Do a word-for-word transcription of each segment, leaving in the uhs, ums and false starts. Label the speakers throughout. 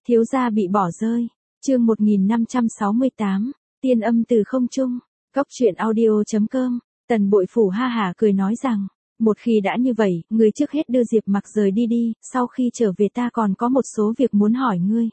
Speaker 1: Thiếu gia bị bỏ rơi. Chương một nghìn năm trăm sáu mươi tám, tiên âm từ không trung. Góc truyện audio chấm com. Tần Bội Phủ ha hả cười nói rằng, một khi đã như vậy, ngươi trước hết đưa Diệp Mặc rời đi đi, sau khi trở về ta còn có một số việc muốn hỏi ngươi.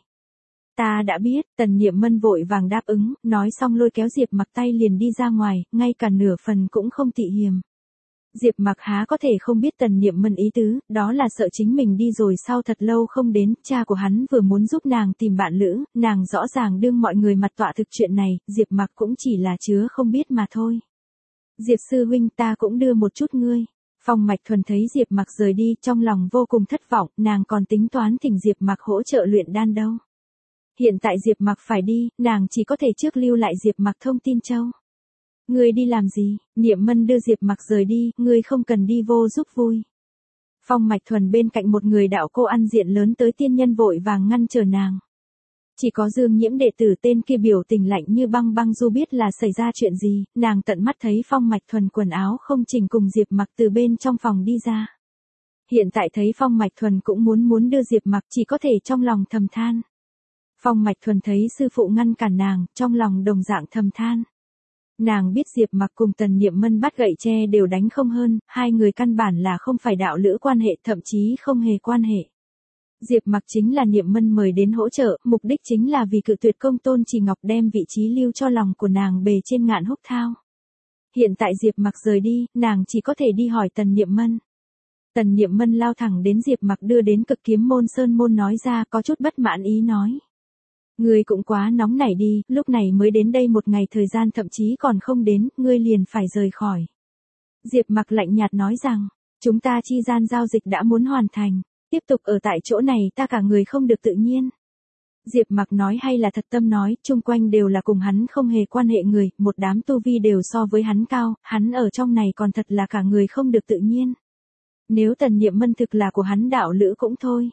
Speaker 1: Ta đã biết, Tần Niệm Mân vội vàng đáp ứng, nói xong lôi kéo Diệp Mặc tay liền đi ra ngoài, ngay cả nửa phần cũng không tị hiềm. Diệp Mặc há có thể không biết Tần Niệm Mân ý tứ, đó là sợ chính mình đi rồi sau thật lâu không đến, cha của hắn vừa muốn giúp nàng tìm bạn lữ, nàng rõ ràng đương mọi người mặt tọa thực chuyện này, Diệp Mặc cũng chỉ là chứa không biết mà thôi. Diệp sư huynh, ta cũng đưa một chút ngươi. Phong Mạch Thuần thấy Diệp Mặc rời đi, trong lòng vô cùng thất vọng, nàng còn tính toán thỉnh Diệp Mặc hỗ trợ luyện đan đâu. Hiện tại Diệp Mặc phải đi, nàng chỉ có thể trước lưu lại Diệp Mặc thông tin châu. Ngươi đi làm gì? Niệm Mân đưa Diệp Mặc rời đi, ngươi không cần đi vô giúp vui. Phong Mạch Thuần bên cạnh một người đạo cô ăn diện lớn tới tiên nhân vội vàng ngăn trở nàng. Chỉ có Dương Nhiễm đệ tử tên kia biểu tình lạnh như băng băng dù biết là xảy ra chuyện gì, nàng tận mắt thấy Phong Mạch Thuần quần áo không chỉnh cùng Diệp Mặc từ bên trong phòng đi ra. Hiện tại thấy Phong Mạch Thuần cũng muốn muốn đưa Diệp Mặc, chỉ có thể trong lòng thầm than. Phong Mạch Thuần thấy sư phụ ngăn cản nàng, trong lòng đồng dạng thầm than. Nàng biết Diệp Mặc cùng Tần Niệm Mân bắt gậy tre đều đánh không hơn, hai người căn bản là không phải đạo lữ quan hệ, thậm chí không hề quan hệ. Diệp Mặc chính là Niệm Mân mời đến hỗ trợ, mục đích chính là vì cự tuyệt Công Tôn Chỉ Ngọc đem vị trí lưu cho lòng của nàng bề trên ngạn húc thao. Hiện tại Diệp Mặc rời đi, nàng chỉ có thể đi hỏi Tần Niệm Mân. Tần Niệm Mân lao thẳng đến Diệp Mặc đưa đến Cực Kiếm Môn Sơn môn nói ra, có chút bất mãn ý nói. Ngươi cũng quá nóng nảy đi, lúc này mới đến đây một ngày thời gian thậm chí còn không đến, ngươi liền phải rời khỏi. Diệp Mặc lạnh nhạt nói rằng, chúng ta chi gian giao dịch đã muốn hoàn thành, tiếp tục ở tại chỗ này ta cả người không được tự nhiên. Diệp Mặc nói hay là thật tâm nói, chung quanh đều là cùng hắn không hề quan hệ người, một đám tu vi đều so với hắn cao, hắn ở trong này còn thật là cả người không được tự nhiên. Nếu Tần Niệm Mân thực là của hắn đạo lữ cũng thôi.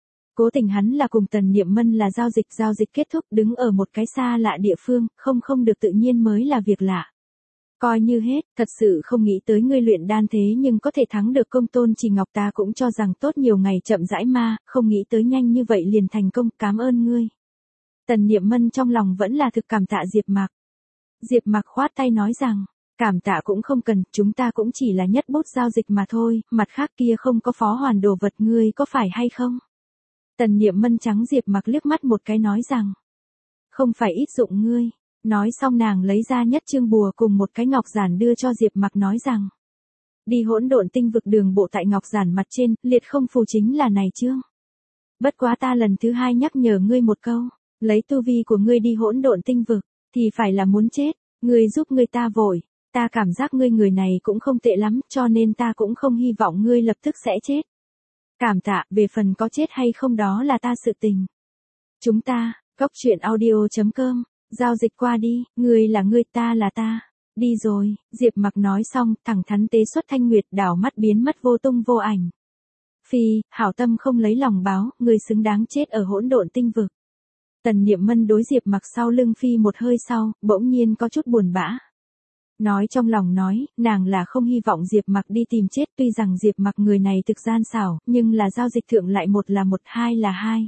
Speaker 1: Cố tình hắn là cùng Tần Niệm Mân là giao dịch, giao dịch kết thúc đứng ở một cái xa lạ địa phương, không không được tự nhiên mới là việc lạ. Coi như hết, thật sự không nghĩ tới ngươi luyện đan thế nhưng có thể thắng được Công Tôn Chỉ Ngọc, ta cũng cho rằng tốt nhiều ngày chậm rãi ma, không nghĩ tới nhanh như vậy liền thành công, cảm ơn ngươi. Tần Niệm Mân trong lòng vẫn là thực cảm tạ Diệp Mặc. Diệp Mặc khoát tay nói rằng, cảm tạ cũng không cần, chúng ta cũng chỉ là nhất bút giao dịch mà thôi, mặt khác kia không có phó hoàn đồ vật ngươi có phải hay không? Tần Niệm Mân trắng Diệp Mặc liếc mắt một cái nói rằng, không phải ít dụng ngươi. Nói xong nàng lấy ra nhất chương bùa cùng một cái ngọc giản đưa cho Diệp Mặc nói rằng, đi hỗn độn tinh vực đường bộ tại ngọc giản mặt trên, liệt không phù chính là này chương. Bất quá ta lần thứ hai nhắc nhở ngươi một câu, lấy tu vi của ngươi đi hỗn độn tinh vực, thì phải là muốn chết, ngươi giúp ngươi ta vội, ta cảm giác ngươi người này cũng không tệ lắm, cho nên ta cũng không hy vọng ngươi lập tức sẽ chết. Cảm tạ, về phần có chết hay không đó là ta sự tình. Chúng ta, góc truyện audio chấm com, giao dịch qua đi, ngươi là ngươi ta là ta. Đi rồi, Diệp Mặc nói xong, thẳng thắn tế xuất thanh nguyệt đảo mắt biến mất vô tung vô ảnh. Phi, hảo tâm không lấy lòng báo, ngươi xứng đáng chết ở hỗn độn tinh vực. Tần Niệm Mân đối Diệp Mặc sau lưng phi một hơi sau, bỗng nhiên có chút buồn bã. Nói trong lòng nói, nàng là không hy vọng Diệp Mặc đi tìm chết, tuy rằng Diệp Mặc người này thực gian xảo, nhưng là giao dịch thượng lại một là một, hai là hai.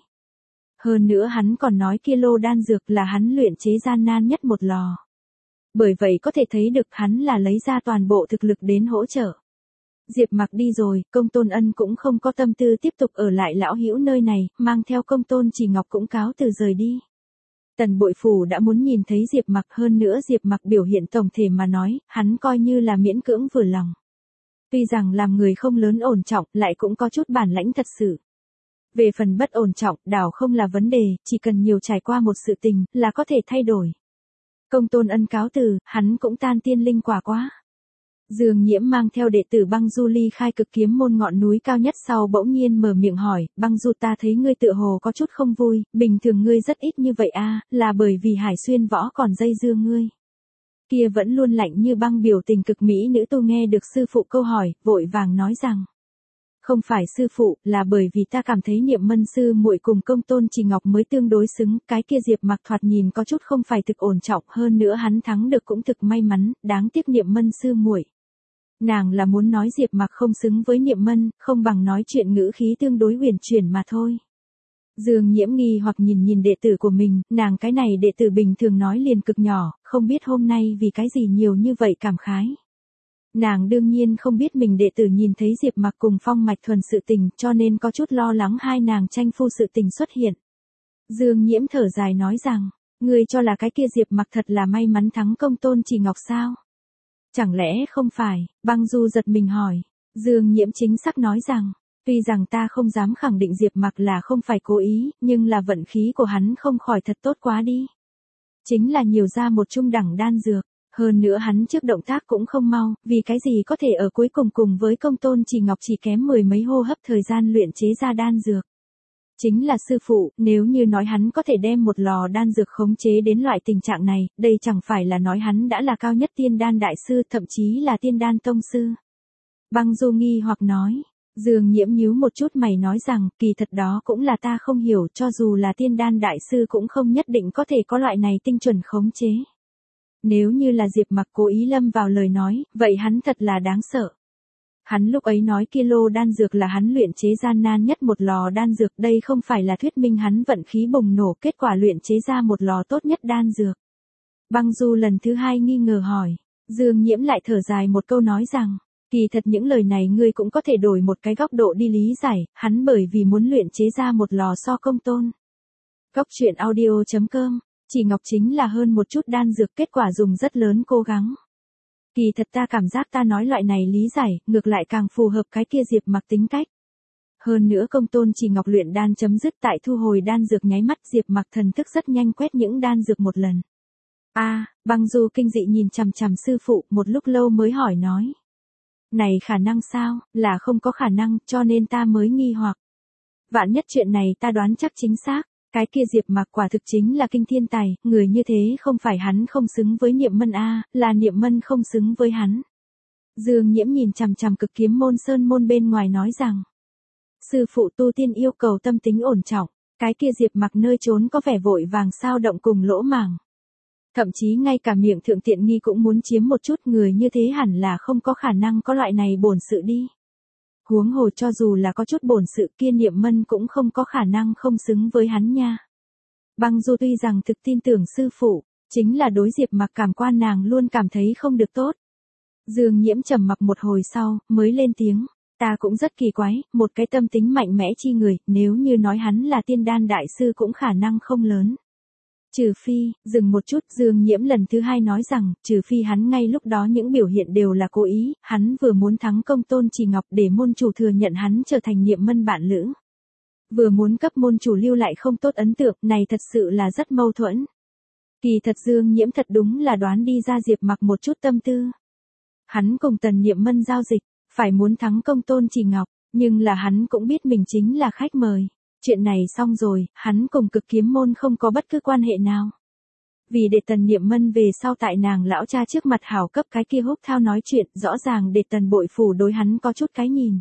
Speaker 1: Hơn nữa hắn còn nói kia lô đan dược là hắn luyện chế gian nan nhất một lò. Bởi vậy có thể thấy được hắn là lấy ra toàn bộ thực lực đến hỗ trợ. Diệp Mặc đi rồi, Công Tôn Ân cũng không có tâm tư tiếp tục ở lại lão hữu nơi này, mang theo Công Tôn Chỉ Ngọc cũng cáo từ rời đi. Tần Bội Phủ đã muốn nhìn thấy Diệp Mặc, hơn nữa Diệp Mặc biểu hiện tổng thể mà nói, hắn coi như là miễn cưỡng vừa lòng. Tuy rằng làm người không lớn ổn trọng, lại cũng có chút bản lãnh thật sự. Về phần bất ổn trọng, đảo không là vấn đề, chỉ cần nhiều trải qua một sự tình, là có thể thay đổi. Công Tôn Ân cáo từ, hắn cũng tan tiên linh quả quá. Dương Nhiễm mang theo đệ tử Băng Du ly khai Cực Kiếm môn ngọn núi cao nhất sau bỗng nhiên mở miệng hỏi, Băng Du ta thấy ngươi tựa hồ có chút không vui, bình thường ngươi rất ít như vậy a, là bởi vì Hải Xuyên Võ còn dây dưa ngươi. Kia vẫn luôn lạnh như băng biểu tình cực mỹ nữ tu nghe được sư phụ câu hỏi, vội vàng nói rằng, không phải sư phụ, là bởi vì ta cảm thấy Niệm Mân sư muội cùng Công Tôn Chỉ Ngọc mới tương đối xứng, cái kia Diệp Mặc thoạt nhìn có chút không phải thực ổn trọng, hơn nữa hắn thắng được cũng thực may mắn, đáng tiếc Niệm Mân sư muội. Nàng là muốn nói Diệp Mặc không xứng với Niệm Mân, không bằng nói chuyện ngữ khí tương đối huyền chuyển mà thôi. Dương Nhiễm nghi hoặc nhìn nhìn đệ tử của mình, nàng cái này đệ tử bình thường nói liền cực nhỏ, không biết hôm nay vì cái gì nhiều như vậy cảm khái. Nàng đương nhiên không biết mình đệ tử nhìn thấy Diệp Mặc cùng Phong Mạch Thuần sự tình, cho nên có chút lo lắng hai nàng tranh phu sự tình xuất hiện. Dương Nhiễm thở dài nói rằng, ngươi cho là cái kia Diệp Mặc thật là may mắn thắng công Tôn Chỉ Ngọc sao? Chẳng lẽ không phải? Băng Du giật mình hỏi. Dương Nhiễm chính xác nói rằng, tuy rằng ta không dám khẳng định Diệp Mặc là không phải cố ý, nhưng là vận khí của hắn không khỏi thật tốt quá đi. Chính là nhiều ra một trung đẳng đan dược, hơn nữa hắn trước động tác cũng không mau, vì cái gì có thể ở cuối cùng cùng với công Tôn Chỉ Ngọc chỉ kém mười mấy hô hấp thời gian luyện chế ra đan dược. Chính là sư phụ, nếu như nói hắn có thể đem một lò đan dược khống chế đến loại tình trạng này, đây chẳng phải là nói hắn đã là cao nhất tiên đan đại sư, thậm chí là tiên đan tông sư. Băng Du nghi hoặc nói, Dương Nhiễm nhíu một chút mày nói rằng, kỳ thật đó cũng là ta không hiểu, cho dù là tiên đan đại sư cũng không nhất định có thể có loại này tinh chuẩn khống chế. Nếu như là Diệp Mặc cố ý lâm vào lời nói, vậy hắn thật là đáng sợ. Hắn lúc ấy nói kia lô đan dược là hắn luyện chế gian nan nhất một lò đan dược, đây không phải là thuyết minh hắn vận khí bùng nổ, kết quả luyện chế ra một lò tốt nhất đan dược. Băng Du lần thứ hai nghi ngờ hỏi, Dương Nhiễm lại thở dài một câu nói rằng, kỳ thật những lời này ngươi cũng có thể đổi một cái góc độ đi lý giải, hắn bởi vì muốn luyện chế ra một lò so công tôn. Góc truyện audio chấm com, Chỉ Ngọc chính là hơn một chút đan dược, kết quả dùng rất lớn cố gắng. Kỳ thật ta cảm giác ta nói loại này lý giải, ngược lại càng phù hợp cái kia Diệp Mặc tính cách. Hơn nữa công Tôn Chỉ Ngọc luyện đan chấm dứt tại thu hồi đan dược nháy mắt, Diệp Mặc thần thức rất nhanh quét những đan dược một lần. A, à, Băng Du kinh dị nhìn chằm chằm sư phụ, một lúc lâu mới hỏi nói. Này khả năng sao, là không có khả năng, cho nên ta mới nghi hoặc. Vạn nhất chuyện này ta đoán chắc chính xác, cái kia Diệp Mặc quả thực chính là kinh thiên tài, người như thế không phải hắn không xứng với Niệm Mân a, là Niệm Mân không xứng với hắn. Dương Nhiễm nhìn chằm chằm Cực Kiếm môn sơn môn bên ngoài nói rằng, sư phụ tu tiên yêu cầu tâm tính ổn trọng, cái kia Diệp Mặc nơi trốn có vẻ vội vàng sao động cùng lỗ màng. Thậm chí ngay cả miệng thượng tiện nghi cũng muốn chiếm một chút, người như thế hẳn là không có khả năng có loại này bổn sự đi. Huống hồ cho dù là có chút bổn sự kia Niệm Mân cũng không có khả năng không xứng với hắn nha. Băng Du tuy rằng thực tin tưởng sư phụ, chính là đối Diệp Mặc cảm quan nàng luôn cảm thấy không được tốt. Dương Nhiễm trầm mặc một hồi sau, mới lên tiếng, ta cũng rất kỳ quái, một cái tâm tính mạnh mẽ chi người, nếu như nói hắn là tiên đan đại sư cũng khả năng không lớn. Trừ phi, dừng một chút, Dương Nhiễm lần thứ hai nói rằng, trừ phi hắn ngay lúc đó những biểu hiện đều là cố ý, hắn vừa muốn thắng công Tôn Chỉ Ngọc để môn chủ thừa nhận hắn trở thành Niệm Mân bạn lữ. Vừa muốn cấp môn chủ lưu lại không tốt ấn tượng, này thật sự là rất mâu thuẫn. Kỳ thật Dương Nhiễm thật đúng là đoán đi ra Diệp Mặc một chút tâm tư. Hắn cùng Tần Niệm Mân giao dịch, phải muốn thắng công Tôn Chỉ Ngọc, nhưng là hắn cũng biết mình chính là khách mời. Chuyện này xong rồi, hắn cùng Cực Kiếm môn không có bất cứ quan hệ nào. Vì để Tần Niệm Mân về sau tại nàng lão cha trước mặt hảo cấp cái kia húc thao nói chuyện, rõ ràng để Tần Bội Phủ đối hắn có chút cái nhìn.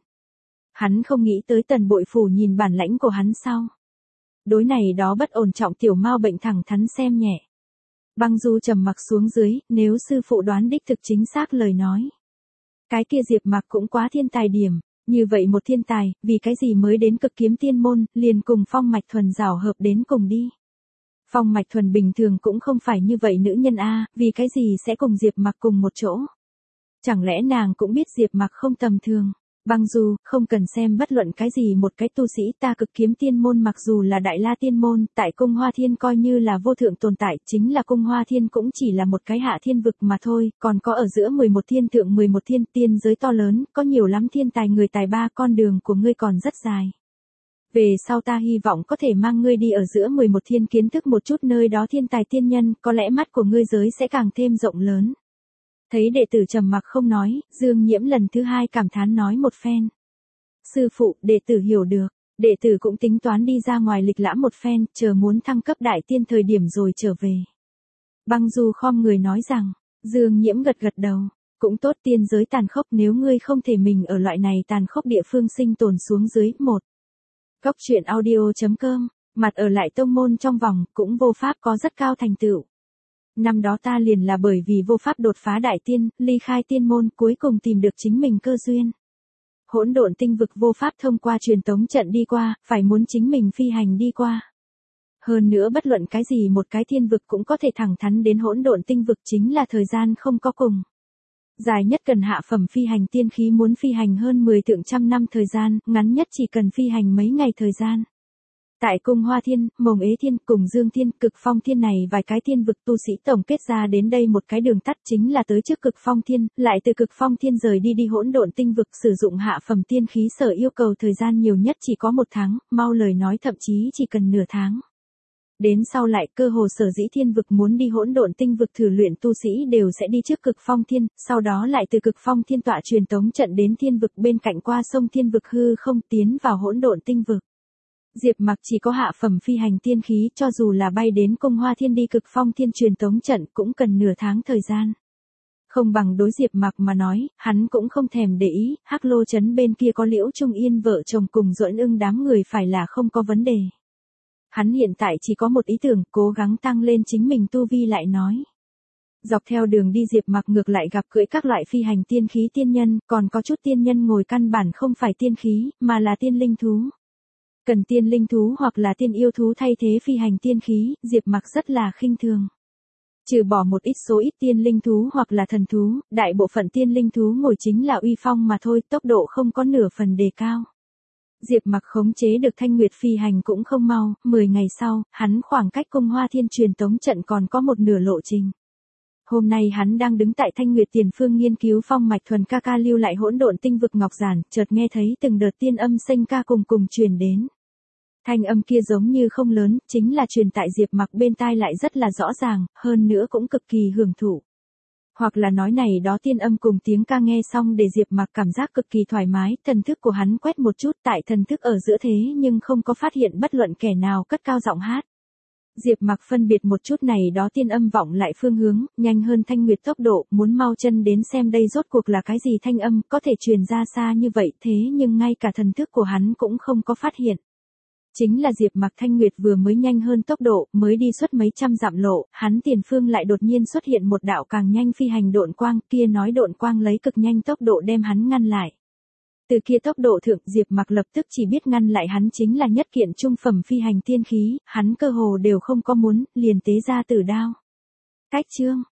Speaker 1: Hắn không nghĩ tới Tần Bội Phủ nhìn bản lãnh của hắn sau. Đối này đó bất ổn trọng tiểu mao bệnh thẳng thắn xem nhẹ. Băng Du trầm mặc xuống dưới, nếu sư phụ đoán đích thực chính xác lời nói. Cái kia Diệp Mặc cũng quá thiên tài điểm. Như vậy một thiên tài, vì cái gì mới đến Cực Kiếm tiên môn, liền cùng Phong Mạch Thuần rào hợp đến cùng đi. Phong Mạch Thuần bình thường cũng không phải như vậy nữ nhân a, vì cái gì sẽ cùng Diệp Mặc cùng một chỗ. Chẳng lẽ nàng cũng biết Diệp Mặc không tầm thường. Băng Du, không cần xem bất luận cái gì một cái tu sĩ, ta Cực Kiếm tiên môn mặc dù là Đại La tiên môn, tại Cung Hoa Thiên coi như là vô thượng tồn tại, chính là Cung Hoa Thiên cũng chỉ là một cái hạ thiên vực mà thôi, còn có ở giữa mười một thiên thượng mười một thiên, tiên giới to lớn, có nhiều lắm thiên tài người tài ba, con đường của ngươi còn rất dài. Về sau ta hy vọng có thể mang ngươi đi ở giữa mười một thiên kiến thức một chút nơi đó thiên tài tiên nhân, có lẽ mắt của ngươi giới sẽ càng thêm rộng lớn. Thấy đệ tử trầm mặc không nói, Dương Nhiễm lần thứ hai cảm thán nói một phen. Sư phụ, đệ tử hiểu được, đệ tử cũng tính toán đi ra ngoài lịch lãm một phen, chờ muốn thăng cấp đại tiên thời điểm rồi trở về. Băng Du khom người nói rằng, Dương Nhiễm gật gật đầu, cũng tốt, tiên giới tàn khốc, nếu ngươi không thể mình ở loại này tàn khốc địa phương sinh tồn xuống dưới, một. Góc truyện audio chấm com, mặt ở lại tông môn trong vòng, cũng vô pháp có rất cao thành tựu. Năm đó ta liền là bởi vì vô pháp đột phá đại tiên, ly khai tiên môn, cuối cùng tìm được chính mình cơ duyên. hỗn độn tinh vực vô pháp thông qua truyền tống trận đi qua, phải muốn chính mình phi hành đi qua. Hơn nữa bất luận cái gì một cái thiên vực cũng có thể thẳng thắn đến hỗn độn tinh vực, chính là thời gian không có cùng. Dài nhất cần hạ phẩm phi hành tiên khí muốn phi hành hơn mười thượng trăm năm thời gian, ngắn nhất chỉ cần phi hành mấy ngày thời gian. Tại cung Hoa Thiên, Mộng Ế Thiên cùng Dương Thiên, Cực Phong Thiên này vài cái thiên vực tu sĩ tổng kết ra đến đây một cái đường tắt, chính là tới trước Cực Phong Thiên, lại từ Cực Phong Thiên rời đi đi hỗn độn tinh vực, sử dụng hạ phẩm tiên khí sở yêu cầu thời gian nhiều nhất chỉ có một tháng, mau lời nói thậm chí chỉ cần nửa tháng. Đến sau lại cơ hồ sở dĩ thiên vực muốn đi hỗn độn tinh vực thử luyện tu sĩ đều sẽ đi trước Cực Phong Thiên, sau đó lại từ Cực Phong Thiên tọa truyền tống trận đến thiên vực bên cạnh qua sông thiên vực hư không tiến vào hỗn độn tinh vực. Diệp Mặc chỉ có hạ phẩm phi hành tiên khí, cho dù là bay đến cung Hoa Thiên đi Cực Phong Thiên truyền tống trận cũng cần nửa tháng thời gian. Không bằng đối Diệp Mặc mà nói, hắn cũng không thèm để ý, Hắc Lô trấn bên kia có Liễu Trung Yên vợ chồng cùng Duẫn Ưng đám người phải là không có vấn đề. Hắn hiện tại chỉ có một ý tưởng, cố gắng tăng lên chính mình tu vi lại nói. Dọc theo đường đi Diệp Mặc ngược lại gặp cưỡi các loại phi hành tiên khí tiên nhân, còn có chút tiên nhân ngồi căn bản không phải tiên khí, mà là tiên linh thú. Cần tiên linh thú hoặc là tiên yêu thú thay thế phi hành tiên khí, Diệp Mặc rất là khinh thường. Trừ bỏ một ít số ít tiên linh thú hoặc là thần thú, đại bộ phận tiên linh thú ngồi chính là uy phong mà thôi, tốc độ không có nửa phần đề cao. Diệp Mặc khống chế được Thanh Nguyệt phi hành cũng không mau, mười ngày sau, hắn khoảng cách cung Hoa Thiên truyền tống trận còn có một nửa lộ trình. Hôm nay hắn đang đứng tại Thanh Nguyệt tiền phương nghiên cứu phong mạch thuần ca ca lưu lại hỗn độn tinh vực ngọc giản, chợt nghe thấy từng đợt tiên âm xanh ca cùng cùng truyền đến. Thanh âm kia giống như không lớn, chính là truyền tại Diệp Mặc bên tai lại rất là rõ ràng, hơn nữa cũng cực kỳ hưởng thụ. Hoặc là nói này đó tiên âm cùng tiếng ca nghe xong để Diệp Mặc cảm giác cực kỳ thoải mái, thần thức của hắn quét một chút tại thần thức ở giữa thế nhưng không có phát hiện bất luận kẻ nào cất cao giọng hát. Diệp Mặc phân biệt một chút này đó tiên âm vọng lại phương hướng, nhanh hơn Thanh Nguyệt tốc độ, muốn mau chân đến xem đây rốt cuộc là cái gì thanh âm, có thể truyền ra xa như vậy thế nhưng ngay cả thần thức của hắn cũng không có phát hiện. Chính là Diệp Mặc Thanh Nguyệt vừa mới nhanh hơn tốc độ, mới đi suốt mấy trăm dặm lộ, hắn tiền phương lại đột nhiên xuất hiện một đạo càng nhanh phi hành độn quang, kia nói độn quang lấy cực nhanh tốc độ đem hắn ngăn lại. Từ kia tốc độ thượng, Diệp Mặc lập tức chỉ biết ngăn lại hắn chính là nhất kiện trung phẩm phi hành tiên khí, hắn cơ hồ đều không có muốn, liền tế ra tử đao. Cách chương,